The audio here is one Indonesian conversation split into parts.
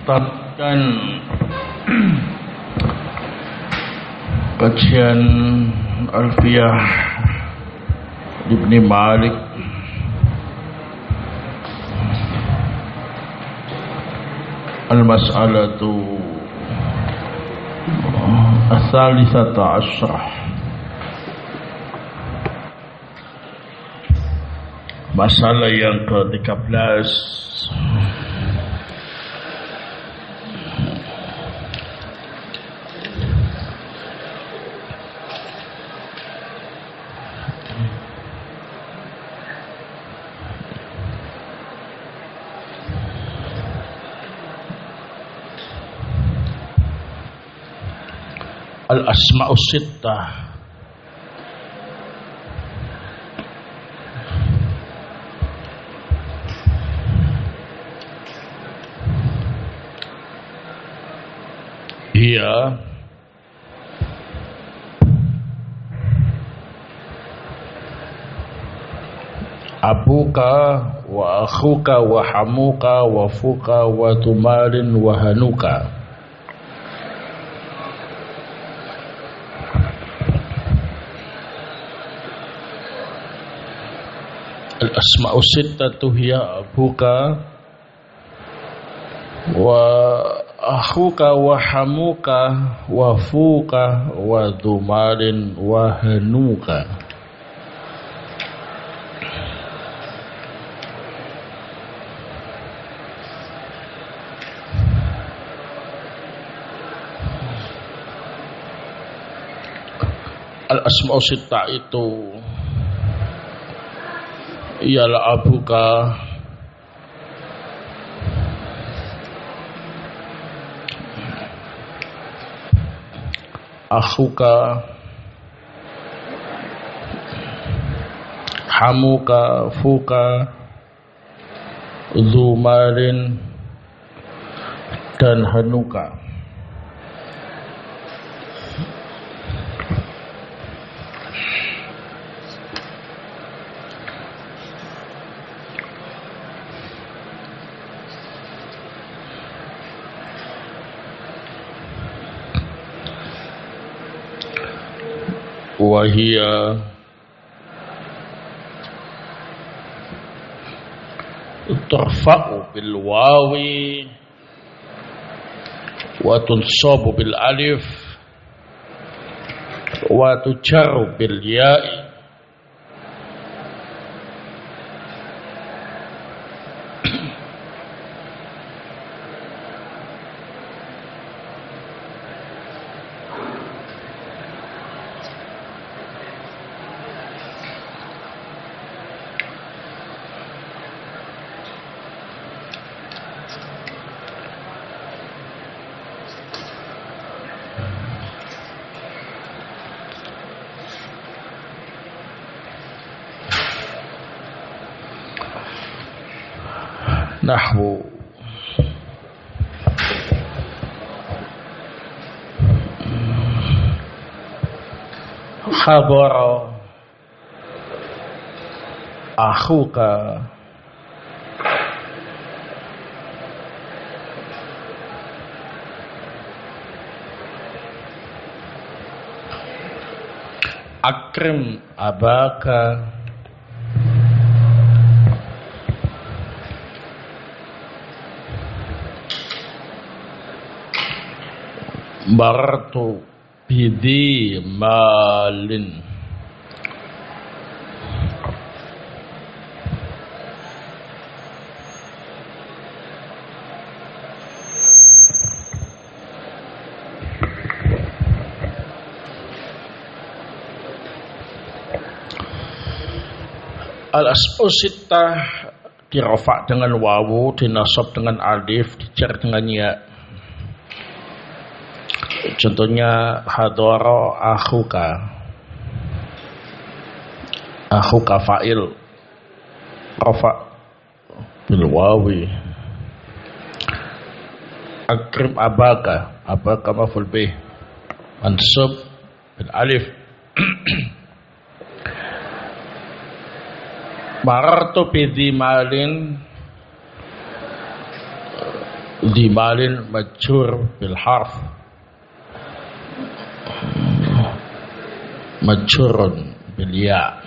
Lanjutkan kajian Alfiyah Ibni Malik Al-Mas'alatu As-Salisata Asyrah, masalah yang ke-13. Al-Asma'us Sittah. Hiya abuka wa akhuka wa hamuka wa fuka wa tumarin wa hanuka. Al-asma'u sittatu hiya abuka wa akhuka wa hamuka wa fuka wa dumarin wa hanuka. Al-asma'u sittah itu ialah abuka, akhuka, hamuka, fuka, zumarin, dan hanuka. Wahia turfa'u bil wawi wa tunsabu bil alif wa tujarru bil ya'i. Nahwu khabara akhuka akrim abaka bartu bidhi malin. Al-asma'u sittah dirafa dengan wawu, dinasab dengan alif, dijar dengan ya. Contohnya hadara akhuka fa'il rafa bil wawi. Akrim abaka maf'ul bih mansub bil alif. Marartu bi malin Dimalin majhur bil harf, majhurun bil ya.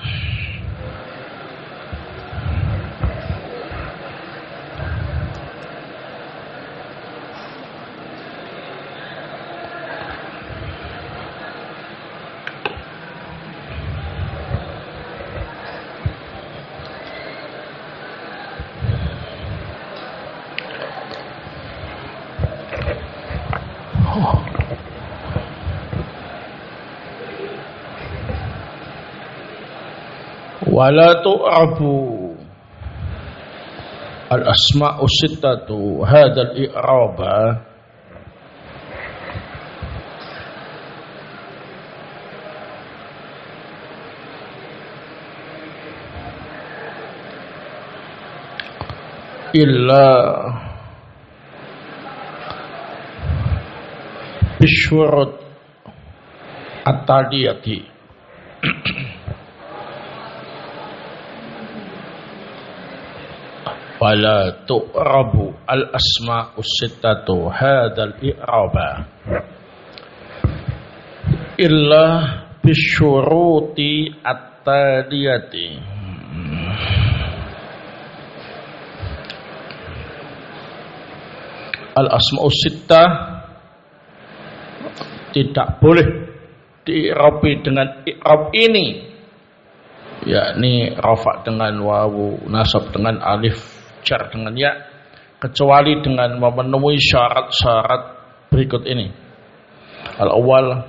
Wala tu'abu al-asma'u sittatu hadzal i'raba illa bisyurut at-taliyati. Wala tu'rabu al-asma'u sittatu hadzal i'raba illa bisyuruti at-taliyati. Al-asma'u sittah tidak boleh di'irabi dengan i'rab ini, yakni rafa dengan wawu, nasab dengan alif, jar dengan ya, kecuali dengan memenuhi syarat-syarat berikut ini. Al-awwal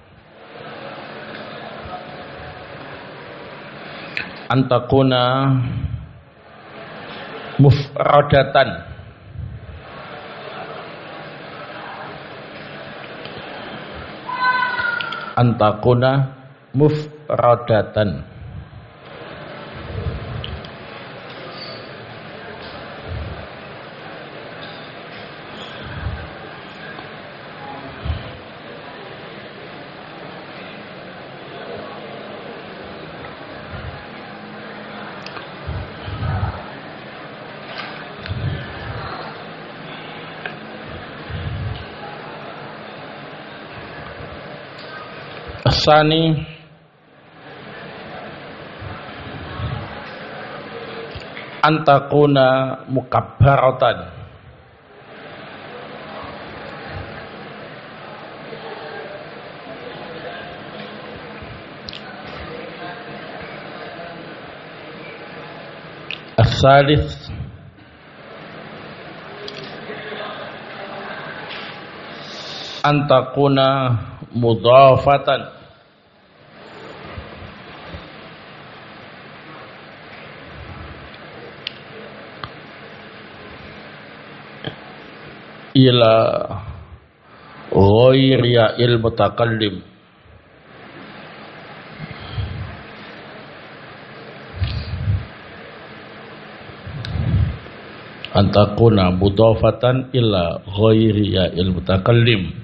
antakuna mufradatan, antakuna mufradatan. Asani antakuna mukabbaratan, as-salis antakuna mudhafatan, ila ghairi il mutakallim, antakuna mudhafatan ila ghairi il mutakallim.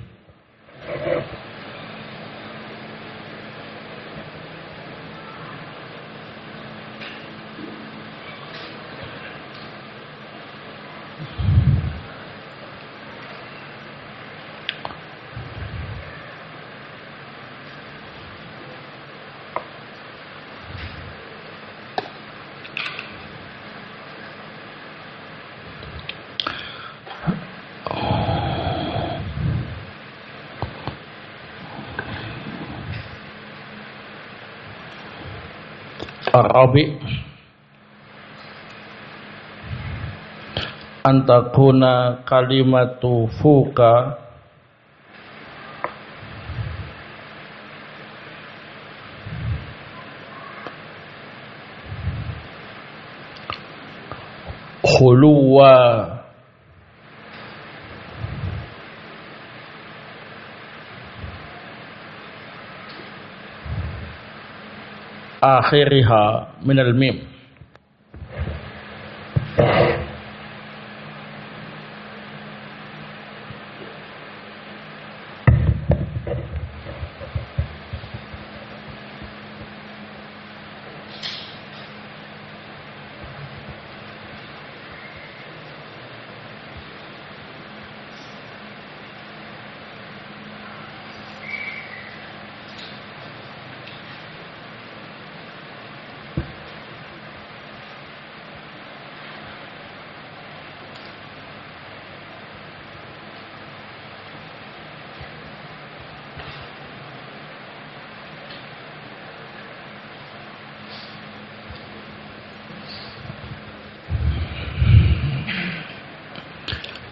Arabi antakuna kalimatu fuka khuluwa akhiriha minal mim.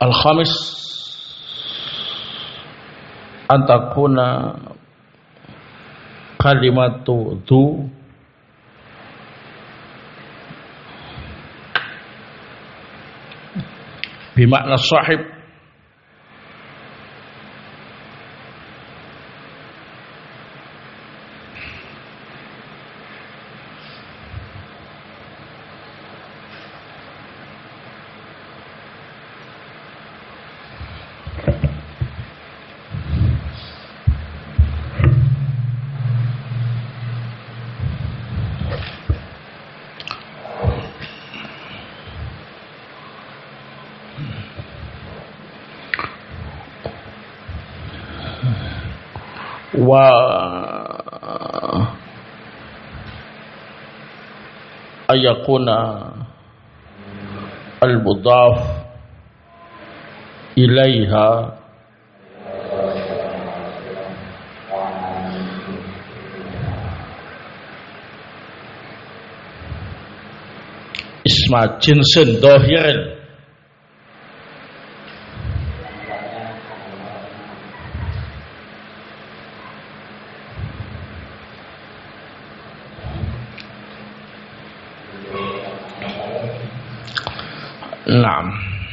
Al-khamis antakuna kalimatu du bimakna sahib wa ayakuna al-mudhaf ilaiha isma jinsin dhahirin Naam.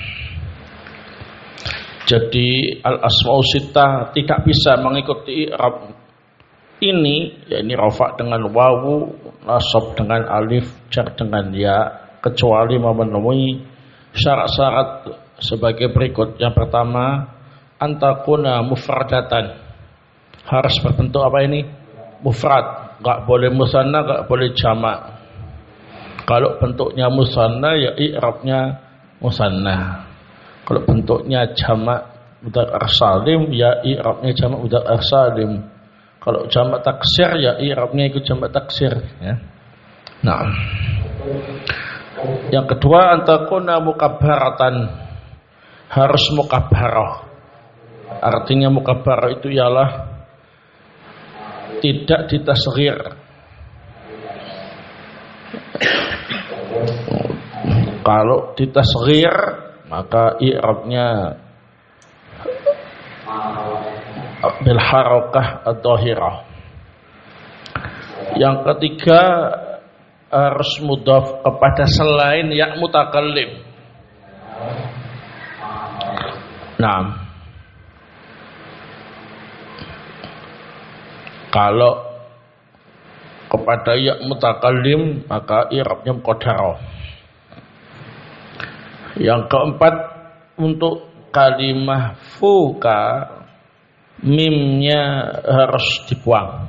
Jadi al-asma'u sittah tidak bisa mengikuti i'rab ini, yakni rafa dengan wawu, nasab dengan alif, jar dengan ya, kecuali memenuhi syarat-syarat sebagai berikut. Yang pertama, antakuna mufradatan. Harus berbentuk apa ini? Mufrad. Enggak boleh musanna, enggak boleh jamak. Kalau bentuknya musanna ya i'rabnya musanna. Kalau bentuknya jamak mudzakkar salim ya i'rabnya jamak mudzakkar salim. Kalau jamak taksir ya i'rabnya ikut jamak taksir ya. Nah. Yang kedua antakuna mukabbaratan. Harus mukabbarah. Artinya mukabbarah itu ialah tidak ditasghir. Kalau ditasghir maka i'rabnya bil harakah adh-dhahirah. Yang ketiga harus mudhaf kepada selain ya mutakallim. Nah, kalau kepada ya mutakallim maka i'rabnya muqaddarah. Yang keempat untuk kalimah fuka mimnya harus dibuang.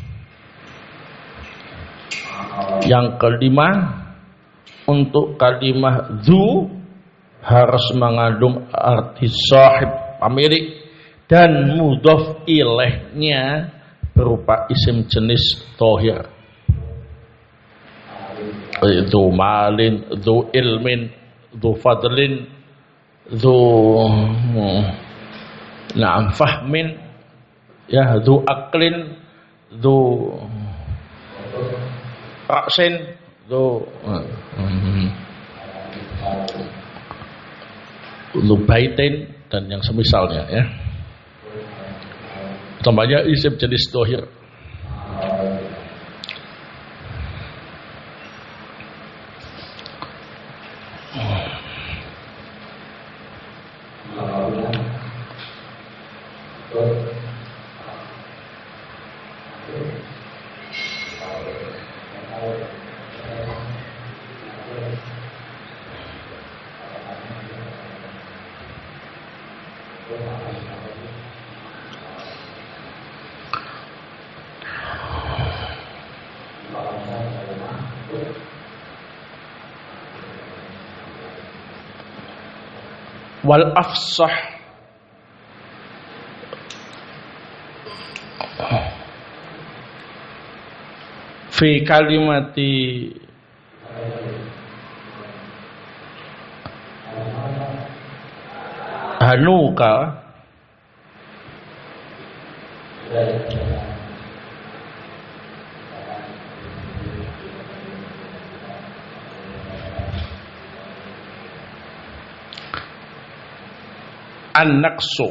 Yang kelima untuk kalimah dzu harus mengandung arti sahib pemilik dan mudhaf ilaihnya berupa isim jenis dhahir. Dzu malin, dzu ilmin, dzu fadlin, dzu na'am fahmin, ya dzu aklin, dzu ra'sin, dzu baitin dan yang semisalnya ya. Tambahnya isim jenis dhahir. Wal afsah fi kalimati hanuka An-naqsu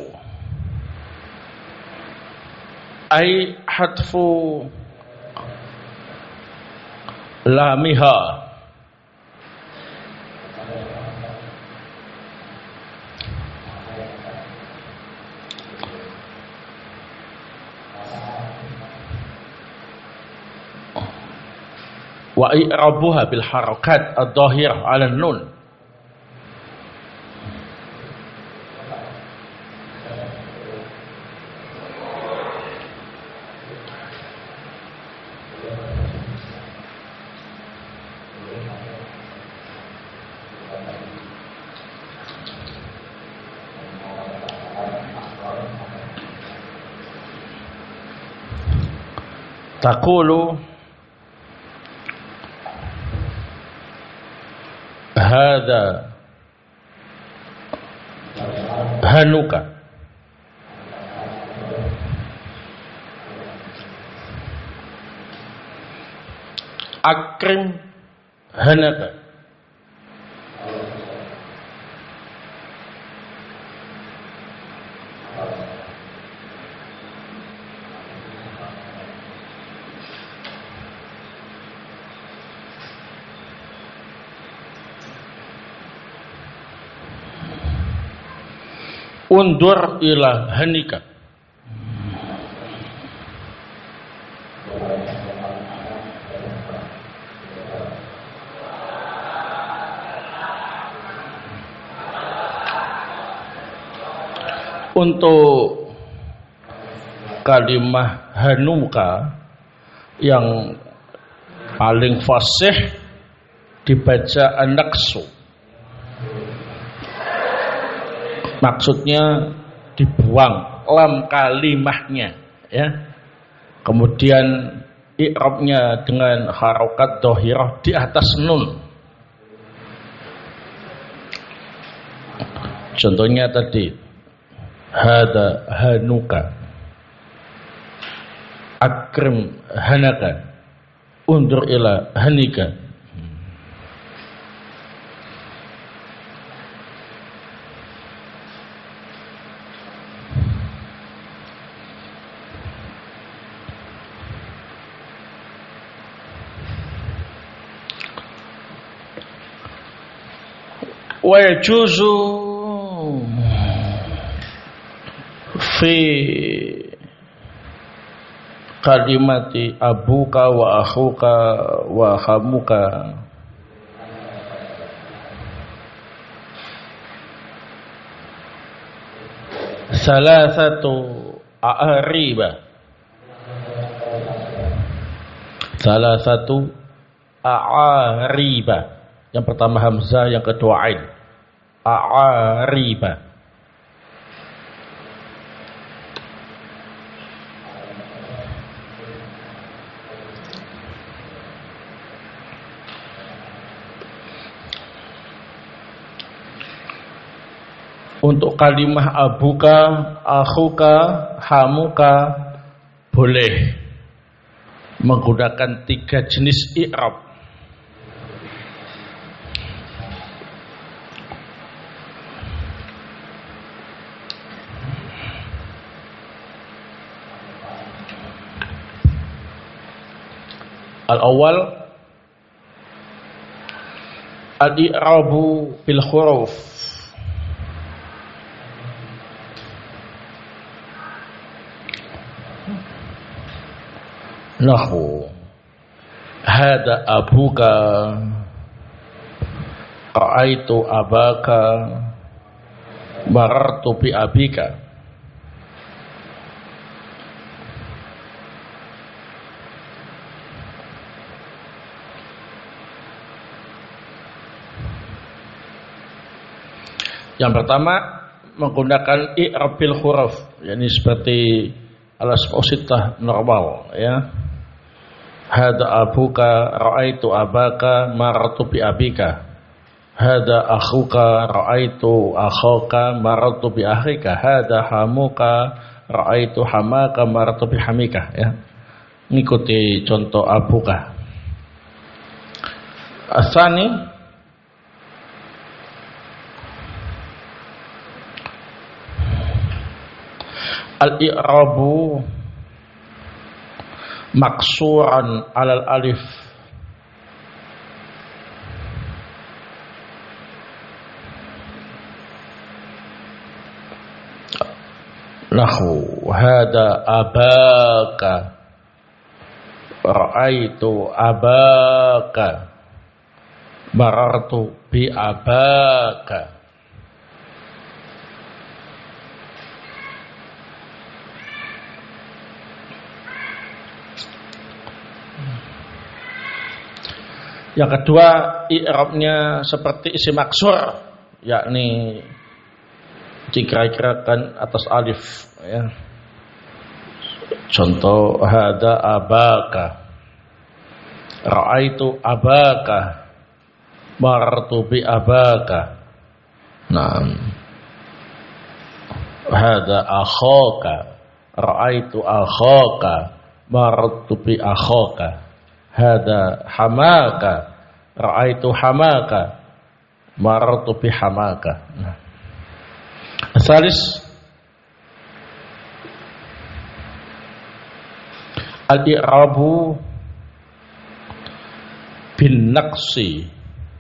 ay hadfu lamiha wa i'rabuha bil harakat ad-dhahirah 'ala nun. Taqulu hadza hanuka akrim hanaka undur ila hanika untuk kalimah hanuka yang paling fasih dibaca an-naqsu. Maksudnya dibuang lam kalimahnya, ya. Kemudian i'rabnya dengan harokat dhahirah di atas nun. Contohnya tadi hada hanuka, akrim hanaka, undur ila hanika. Wa yajuzu fi kalimati abuka wa akhuka wa hamuka salasatu a'riba, salasatu a'riba. Yang pertama hamzah, yang kedua ain. A'riba. Untuk kalimah abuka, akhuka, hamuka boleh menggunakan 3 jenis i'rab. Al-awwal al-i'rabu bil huruf. Nahu hada abuka, ra'aitu abaka, marartu bi abika. Yang pertama menggunakan i'rab bil huruf, yakni seperti al-asma'us sittah normal, ya. Hada abuka, ra'aitu abaka, marartu bi abika. Hada akhuka, ra'aitu akhaka, marartu bi akhika. Hada hamuka, ra'aitu hamaka, marartu bi hamika, ya. Ngikuti contoh abuka. Asani Al-i'rabu maksuran alal alif. Nahu hada abaka, ra'aitu abaka, marartu bi abaka. Yang kedua, i'rabnya seperti isim maksur, yakni dikira-kirakan atas alif, ya. Contoh hada abaka, ra'aitu abaka, marartu bi abaka. Naam. Hada akhaka, ra'aitu akhaka, marartu bi akhaka. Hada hamaka, ra'aitu hamaka, marartu bi hamaka. Salis al-i'rabu bin naqsi,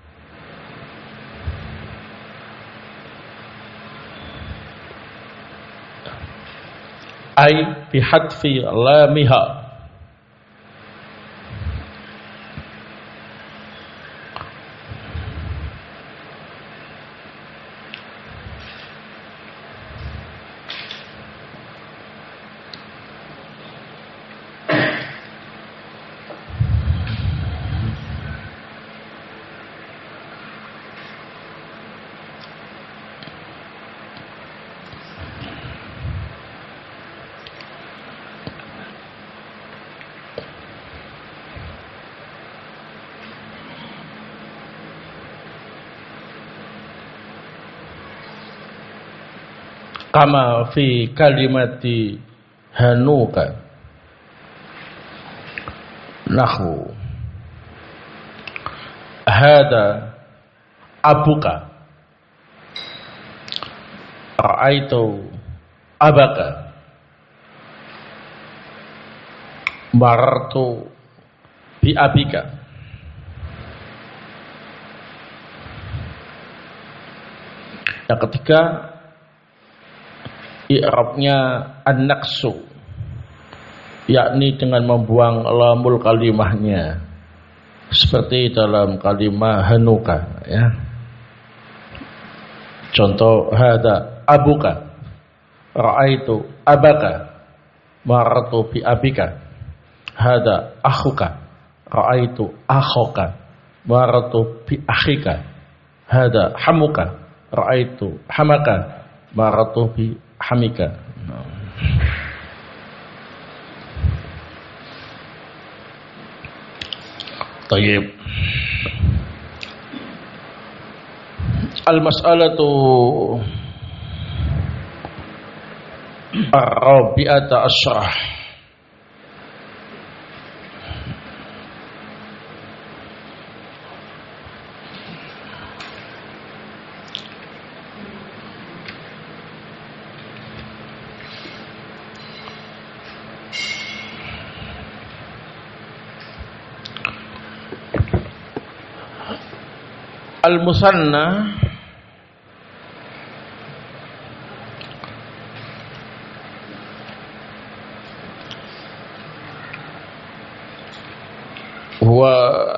ay bi hadfi lamiha. Kama fi kalimati hanuka, nahu hada abuka, ra'aitu abaka, marartu bi abika. Yang ketiga, i'rabnya an-naqsu, yakni dengan membuang lamul kalimahnya, seperti dalam kalimah hanuka, ya. Contoh hada abuka, ra'aitu abaka, marartu bi abika. Hada akhuka, ra'aitu akhoka, marartu bi akhika. Hada hamuka, ra'aitu hamaka, marartu bi hamika. Tayyib. Al-mas'alatu ar-rabi'ata asyrah. Al-musanna huwa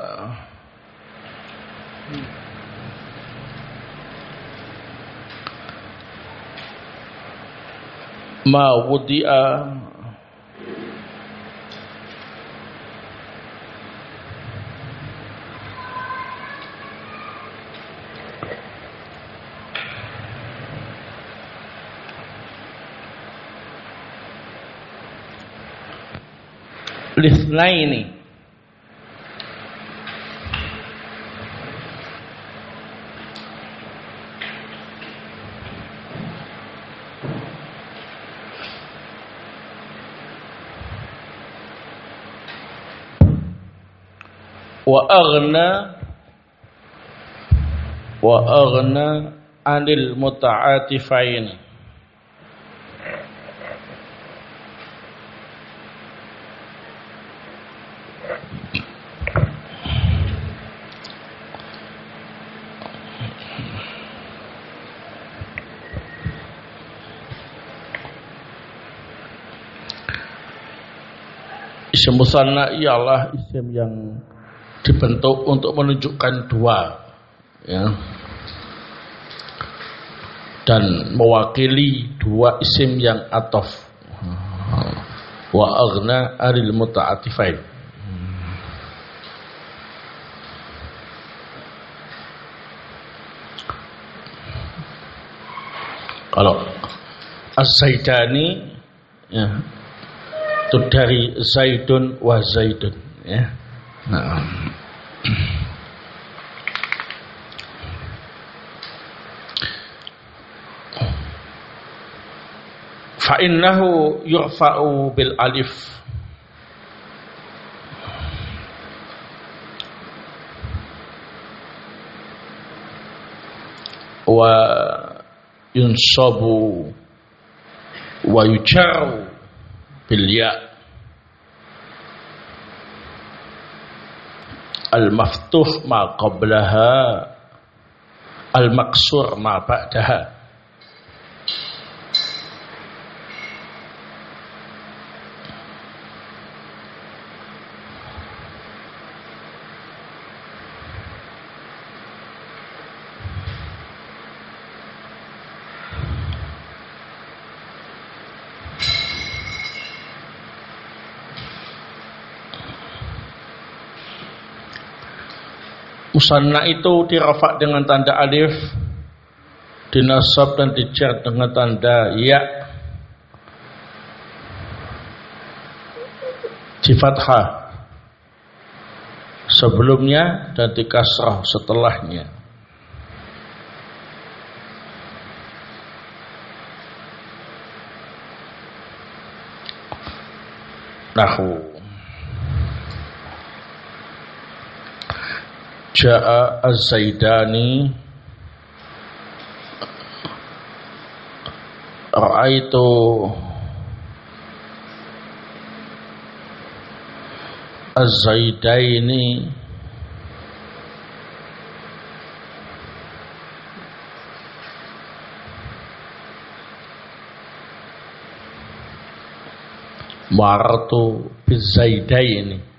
ma wudi'a lisnaini wa aghna anil muta'atifain. Isim musanna ialah isim yang dibentuk untuk menunjukkan dua, ya, dan mewakili dua isim yang ataf. Wa aghna anil muta'atifain. Kalau Az-Zaidani, ya, itu dari Zaidun wa Zaidun, ya. Nah. Fa innahu yurfa'u bil alif wa yunsabu wa yujaru bil ya al maftuh ma qablaha al maksur ma ba'daha. Musanna itu dirafa dengan tanda alif, dinasab dan dijar dengan tanda ya, di fathah sebelumnya dan di kasrah setelahnya. Nahwu Ja'a Az-Zaidani Ra'aitu Az-Zaidaini Martu biz-Zaidaini.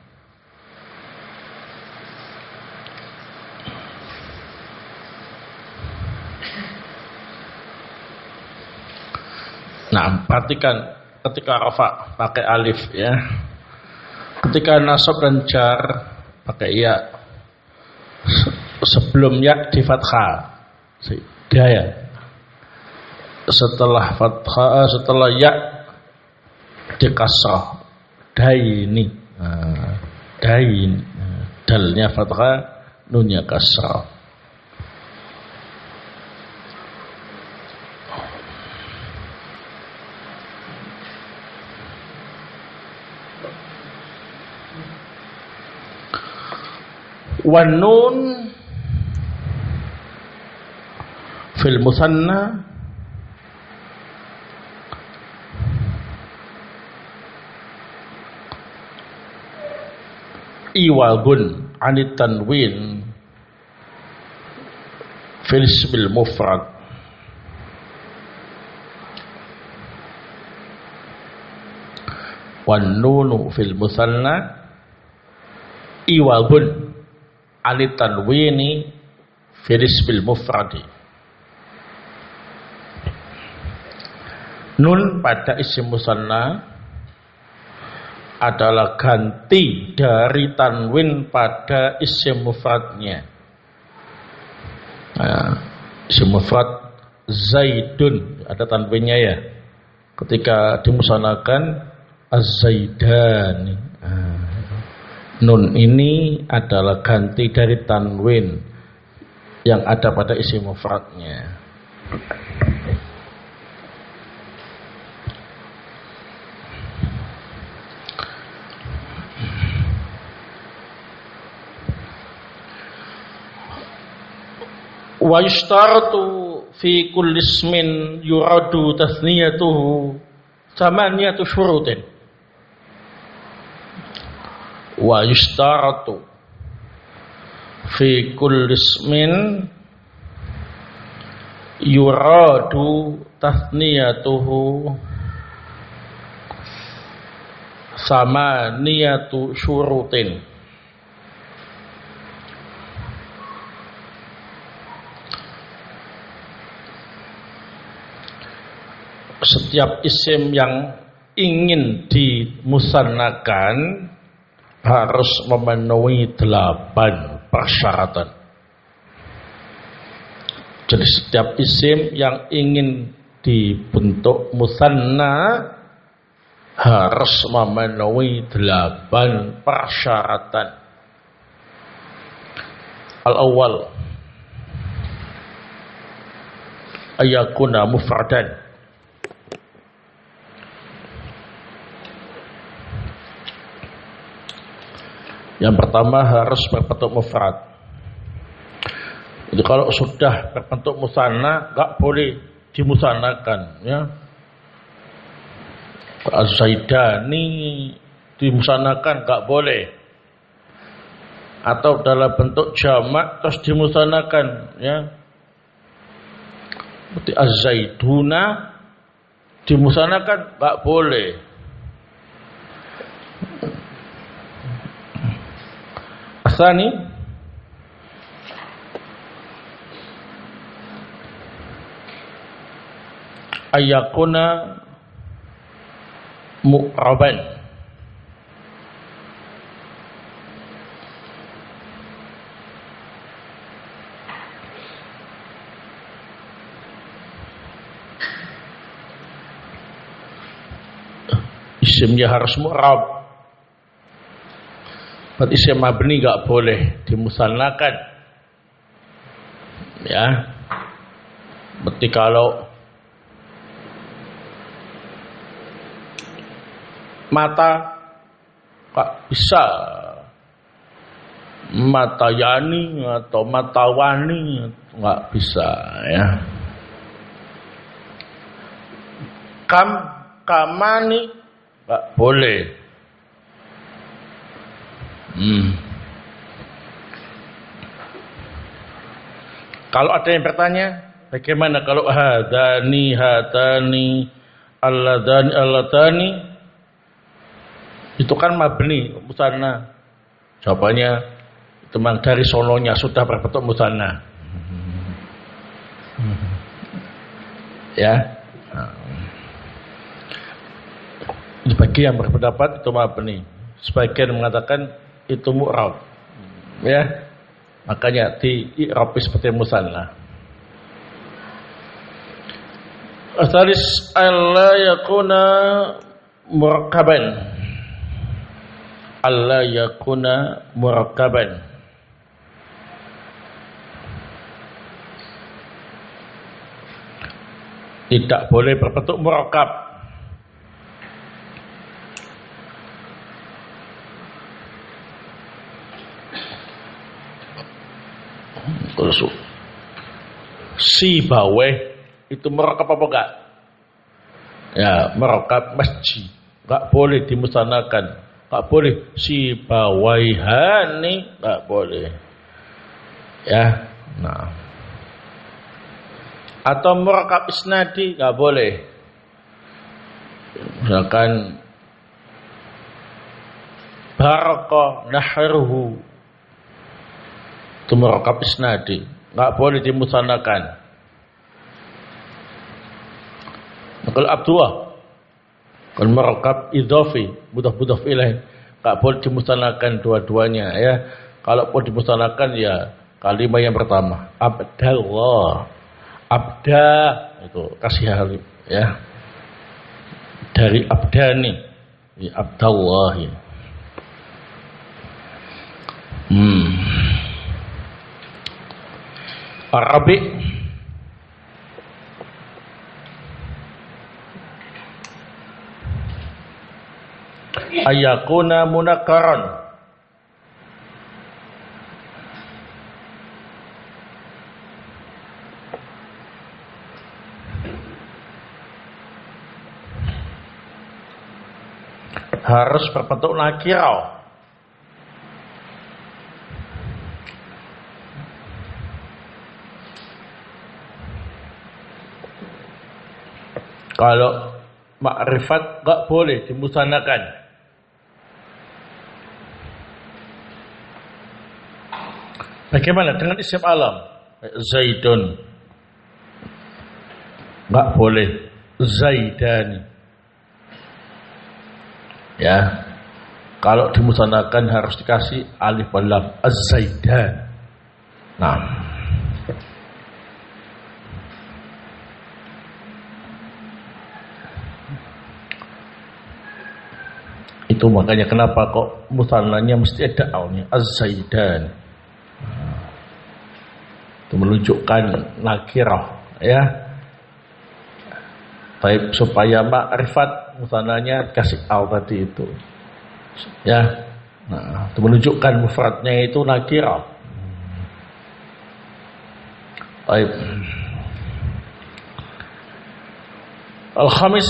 Nah, perhatikan ketika rafa pakai alif, ya. Ketika nasab dan jar pakai ya. Sebelum ya di fathah. Daya. Setelah fathah, setelah ya di kasrah. Daini. Dain. Dalnya fathah, nunnya kasrah. Wan nun fil musanna iwadun anit tanwin fil ismil mufrad. Wan nunu fil musanna iwadun anit tanwini fil ismil mufradi. Nun pada isim musanna adalah ganti dari tanwin pada isim mufradnya. Isim mufrad Zaidun ada tanwinnya, ya. Ketika dimusanakan Az-Zaidani. Nun ini adalah ganti dari tanwin yang ada pada isim mufradnya. Wa yushtaratu fi kulli ismin yuradu tasniyatuhu thamaniyatu syurutin. Wa yushtaratu fi kulli ismin yuradu tasniyatuhu sama niyatu syurutin. Setiap isim yang ingin dimusannakan harus memenuhi 8 persyaratan. Jadi setiap isim yang ingin dibentuk musanna harus memenuhi 8 persyaratan. Al-awwal ayakuna mufradan. Yang pertama harus berbentuk mufrad. Jadi kalau sudah berbentuk musanna enggak boleh dimusannakan, ya. Az-Zaidani dimusannakan enggak boleh. Atau dalam bentuk jamak terus dimusannakan, ya. Seperti Az-Zaiduna dimusannakan enggak boleh. Asani ayakuna mu'raban. Isimnya harus mu'rab. Isim mabni enggak boleh dimusannakan. Ya. Berarti kalau mata enggak bisa matayani atau matawani, enggak bisa, ya. Kamani enggak boleh. Kalau ada yang bertanya, bagaimana kalau hadani, hatani, alladani, alladani? Itu kan mabni, musanna. Jawabannya, itu memang dari sononya sudah berbentuk musanna. Ya. Bagi yang berpendapat itu mabni. Sebagian mengatakan itu mu'rab. Ya. Makanya di-i'rab seperti musanna. Asalis alla yakuna murakkaban. Alla yakuna murakkaban. Tidak boleh berbentuk murakkab. Si baweh itu merakab apa enggak? Ya, merakab masjid. Enggak boleh dimusanakan. Enggak boleh si bawaihani, enggak boleh. Ya, nah. Atau merakab isnadi enggak boleh. Misalkan baraka nahruhu itu merakab isnadi, enggak boleh dimusanakan. Kalau Abdullah, kalau merakab idhafi, mudhaf ilaih, enggak boleh dimusanakan dua-duanya, ya. Kalau pun dimusanakan ya kalimat yang pertama, Abdallah, abda itu kasih alif, ya. Dari abdani, ya, Abdallah. Ya. Arabi ayakuna munakaran. Harus berbentuk nakirah. Kalau makrifat enggak boleh dimusanakan. Bagaimana dengan isim alam? Zaidun. Enggak boleh. Zaidani. Ya. Kalau dimusanakan harus dikasih alif wal lam. Az-Zaidan. Nah. Itu makanya kenapa kok musananya mesti ada alnya. Az-Zaidan. Itu menunjukkan nakirah, ya. Baik, supaya ma'rifat musananya kasih al tadi itu. Ya. Nah, itu menunjukkan mufradnya itu nakirah. Baik. Al-khamis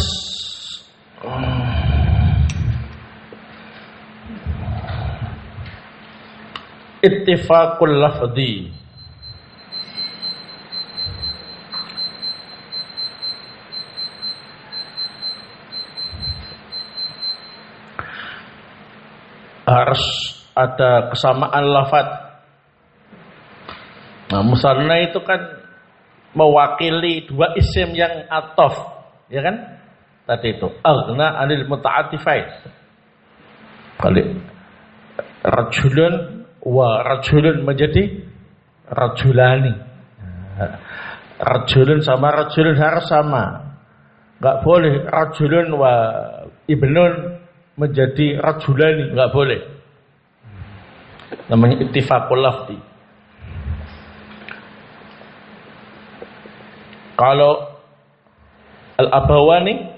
ittifaqul lafzi. Harus ada kesamaan lafaz. Nah, musanna itu kan mewakili dua isim yang ataf, ya kan? Tadi itu aghna 'anil muta'attifain. Balik. Rajulun wa rajulun menjadi rajulani. Rajulun sama rajulun harus sama. Enggak boleh rajulun wa ibnun menjadi rajulani, enggak boleh. Namanya ittifaqul lafzi. Kalau al-abawani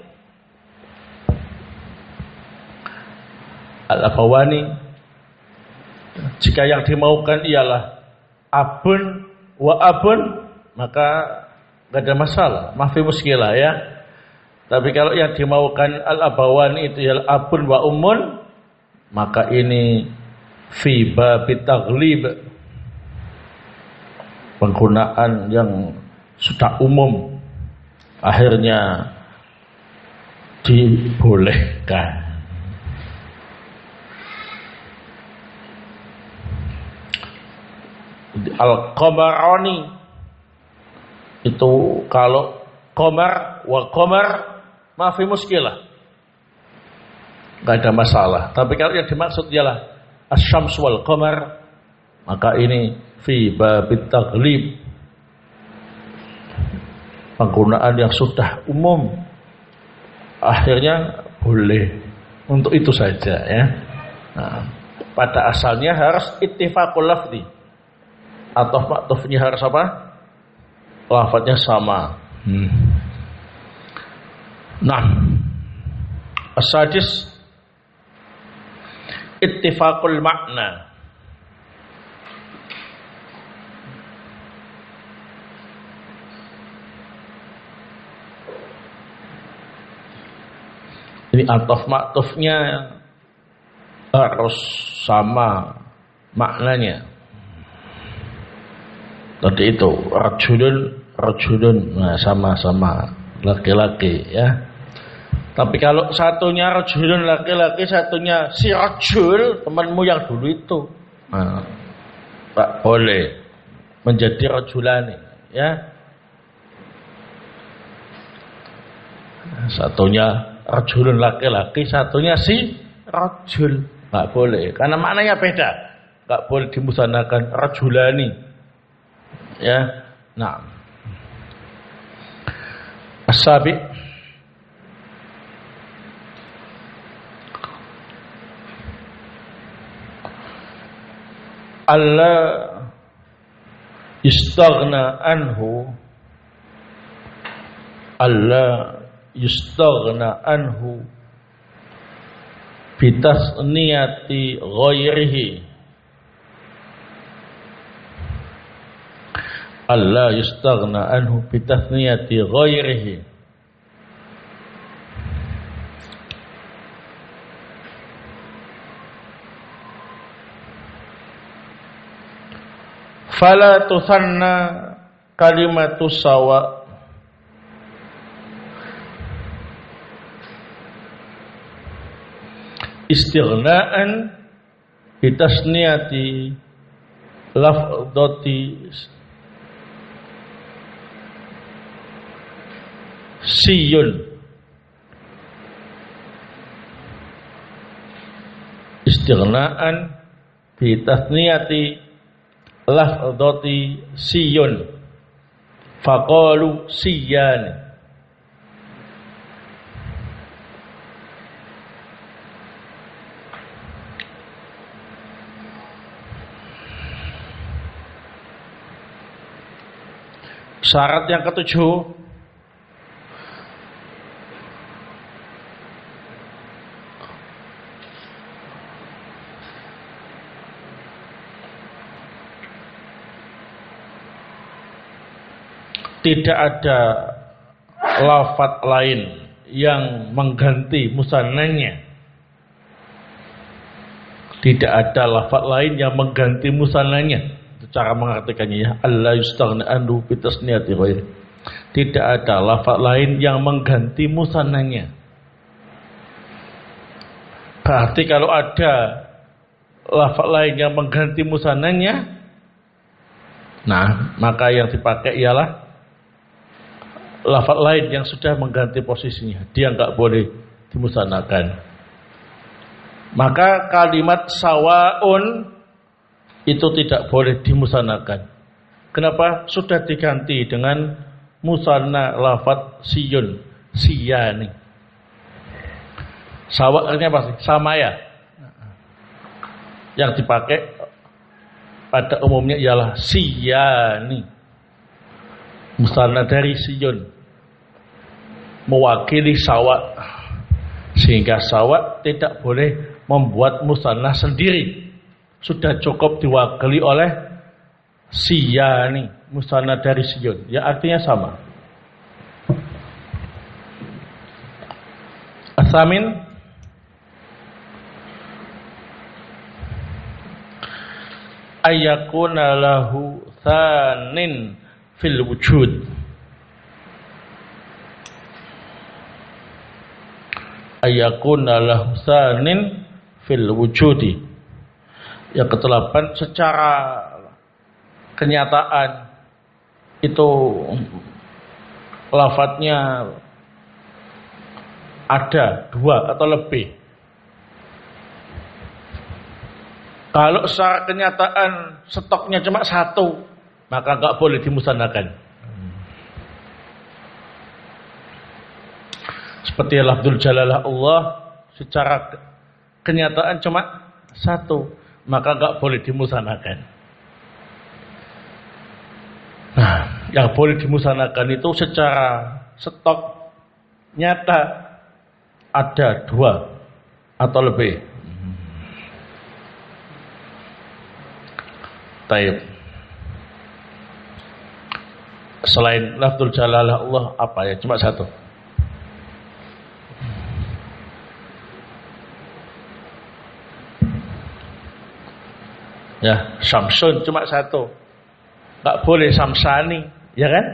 jika yang dimaukan ialah abun wa abun, maka enggak ada masalah, mafi muskilah, ya. Tapi kalau yang dimaukan al-abawani itu ialah abun wa ummun, maka ini fi babit taghlib, penggunaan yang sudah umum, akhirnya dibolehkan. Al-qamarani itu kalau qamar wa qamar mafi muskilah, enggak ada masalah. Tapi kalau yang dimaksud ialah asy-syams wal qamar, maka ini fi babit taghlib, penggunaan yang sudah umum, akhirnya boleh untuk itu saja, ya. Nah, pada asalnya harus ittifaqul lafzi, atau maktufnya harus apa? Lafadznya sama. Nah, as-sadis ittifaqul makna. Ini ataf maktufnya harus sama maknanya. Tadi itu rajulun, nah sama-sama laki-laki, ya. Tapi kalau satunya rajulun laki-laki, satunya si rajul, temanmu yang dulu itu, nah, tak boleh menjadi rajulani, ya. Satunya rajulun laki-laki, satunya si rajul, tak boleh, karena maknanya beda. Tak boleh dimusanakan rajulani, ya. Nah, as-sabi alla yustaghna anhu, alla yustaghna anhu bitasniyati ghairihi. Allah yustaghna anhu bitasniyati ghairihi. Fala tusanna kalimatu sawa istighna'an bitasniyati lafdhati siyun istighna'an bi tasniyati lafdhati siyun faqalu siyan. Syarat yang ketujuh, tidak ada lafadz lain yang mengganti musannanya. Tidak ada lafadz lain yang mengganti musannanya. Itu cara mengartikannya ya. Allah yustaghna anhu bi tasniyati ghairi. Tidak ada lafadz lain yang mengganti musannanya. Berarti kalau ada lafadz lain yang mengganti musannanya, nah, maka yang dipakai ialah lafadz lain yang sudah mengganti posisinya. Dia enggak boleh dimusanakan. Maka kalimat sawaun itu tidak boleh dimusanakan. Kenapa? Sudah diganti dengan musanna lafadz siyun, siyani. Sawa artinya apa sih? Sama ya. Yang dipakai pada umumnya ialah siyani. Musanna dari siyun, mewakili sawa, sehingga sawa tidak boleh membuat musanna sendiri. Sudah cukup diwakili oleh siyani, musanna dari siyun, ya artinya sama. Asamin, ayyakuna lahu thanin fil wujud. Ayyakuna lahu thanin fil wujudi. Yang ke-8, secara kenyataan itu lafadznya ada 2 atau lebih. Kalau secara kenyataan stoknya cuma 1, maka enggak boleh dimusanakan. Seperti lafzul jalalah Allah, secara kenyataan cuma 1, maka enggak boleh dimusanakan. Nah, yang boleh dimusanakan itu secara stok nyata ada 2 atau lebih. Taib. Selain lafzul jalalah Allah apa ya? Cuma 1. Ya, Samsun cuma 1. Enggak boleh Samsani, ya kan?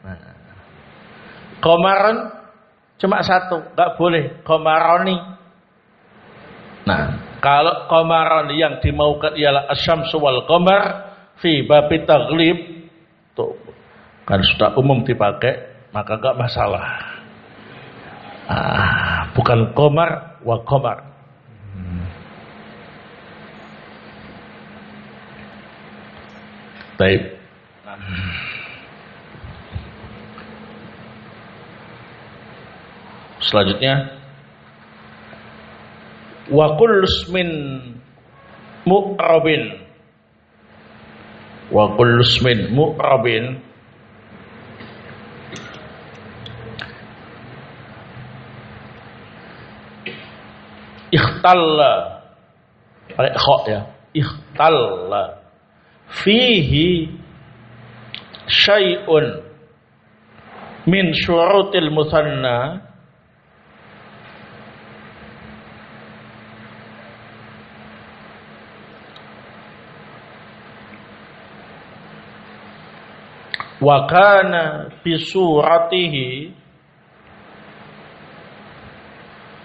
Komaron cuma 1, enggak boleh Komaroni. Nah, kalau komaron yang dimaukan ialah asyamsu wal qamar fi babi taghlib, tuh kan sudah umum dipakai, maka enggak masalah. Bukan qamar wa qamar. Baik. Selanjutnya, wa kullu ismin mu'rabin, wa kullu ismin mu'rabin ikhtalla, pakai kha ya, ikhtalla fihi syai'un min syurutil musanna wa kana bi suratihi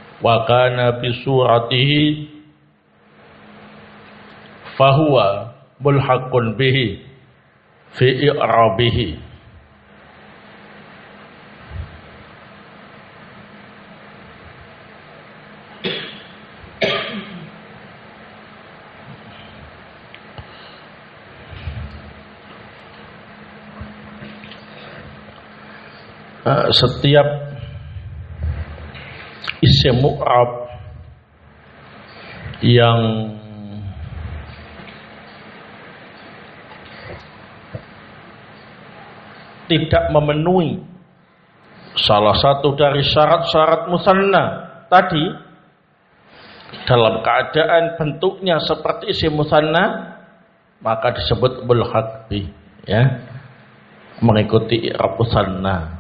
fahuwa mulhaqun bihi fi i'rabihi. Setiap isim mu'rab yang tidak memenuhi salah satu dari syarat-syarat musanna tadi, dalam keadaan bentuknya seperti isim musanna, maka disebut mulhaq bi, ya, mengikuti i'rab musanna.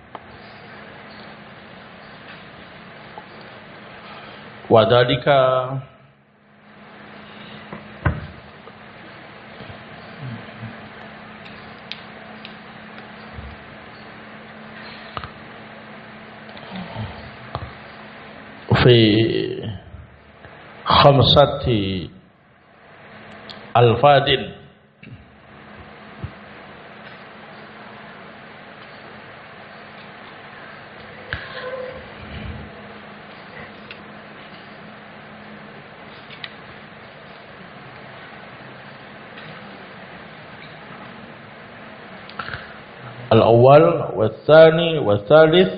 Wadhalika fi khamsati alfadin al-awwal wal-thani wal-thalith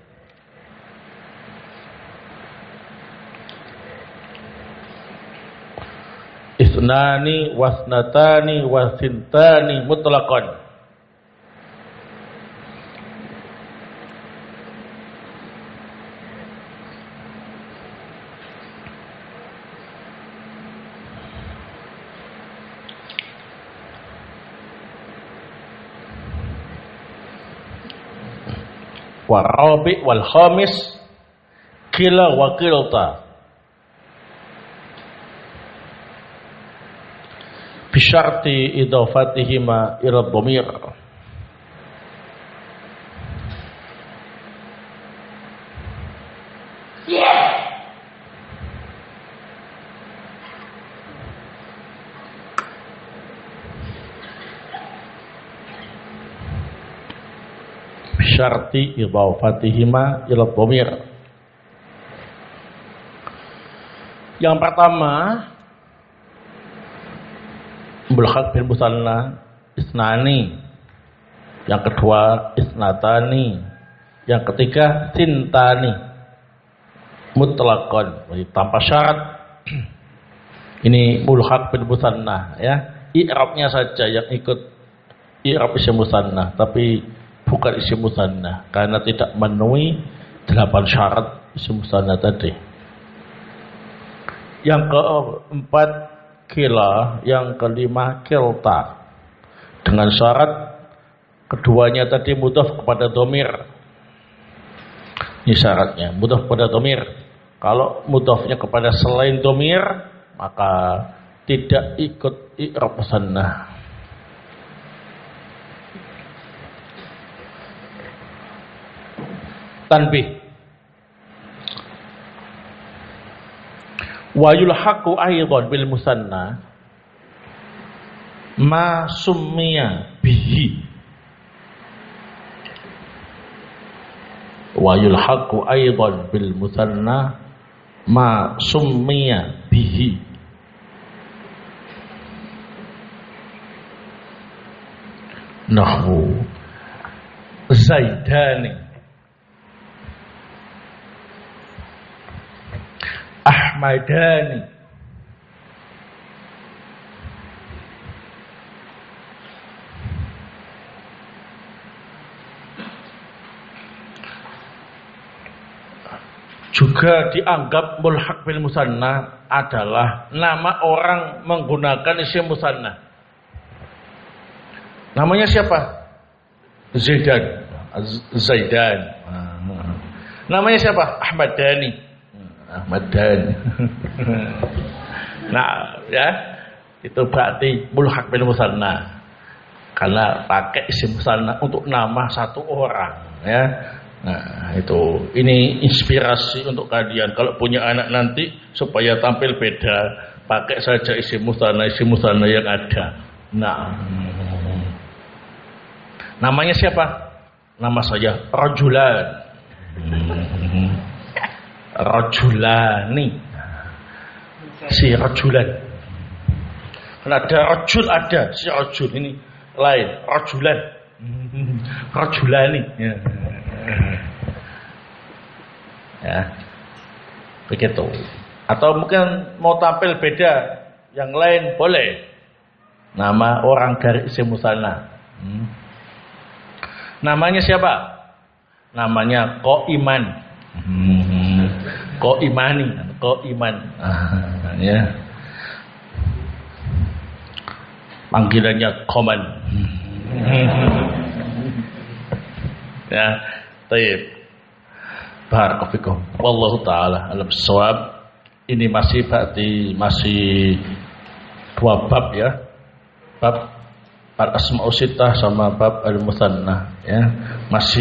ithnani wasnatani wasintani mutlaqan. Warabi wal khamis kila wa kilta bisyarti idafatihima ila dhamir. Syarti idhafatihima ila dhamir. Yang pertama, mulhaq bil musanna isnani. Yang kedua isnatani. Yang ketiga sintani mutlaqan, tanpa syarat. Ini mulhaq bil musanna, ya. I'rabnya saja yang ikut i'rab isim musanna, tapi bukan isim musanna karena tidak memenuhi 8 syarat isim musanna tadi. Yang keempat kila, yang kelima kilta, dengan syarat keduanya tadi mudhaf kepada dhamir. Ini syaratnya mudhaf kepada dhamir. Kalau mudhafnya kepada selain dhamir, maka tidak ikut i'rab musanna. Tanbih. Wa yulhaqu aidan bil musanna ma summiya bihi. Wa yulhaqu aidan bil musanna ma summiya bihi. Nahwu Zaidani, Ahmadani, juga dianggap mulhaq bil musanna adalah nama orang menggunakan isim musanna. Namanya siapa? Zaidan. Namanya siapa? Ahmadani. Nah, ya, itu berarti mulhaq bil musanna karena pakai isim musanna untuk nama satu orang, ya. Nah, ini inspirasi untuk kalian kalau punya anak nanti supaya tampil beda, pakai saja isim mutsanna yang ada. Nah, namanya siapa? Nama saya rajulan. Rajulani. Si rajulan. Kan ada rajul, ada si rajul, ini lain rajulan. Rajulani. Ya. Begitu. Atau mungkin mau tampil beda, yang lain boleh. Nama orang dari isim mutsanna. Namanya siapa? Namanya Qaiman. Qaimani, Qaiman. Ya. Panggilannya Qoman. Ya, baik. Barakallahu. Wallahu taala alam shawab. Ini masih dua bab ya. Bab al-asma'us sittah sama bab al-mutsanna ya. Masih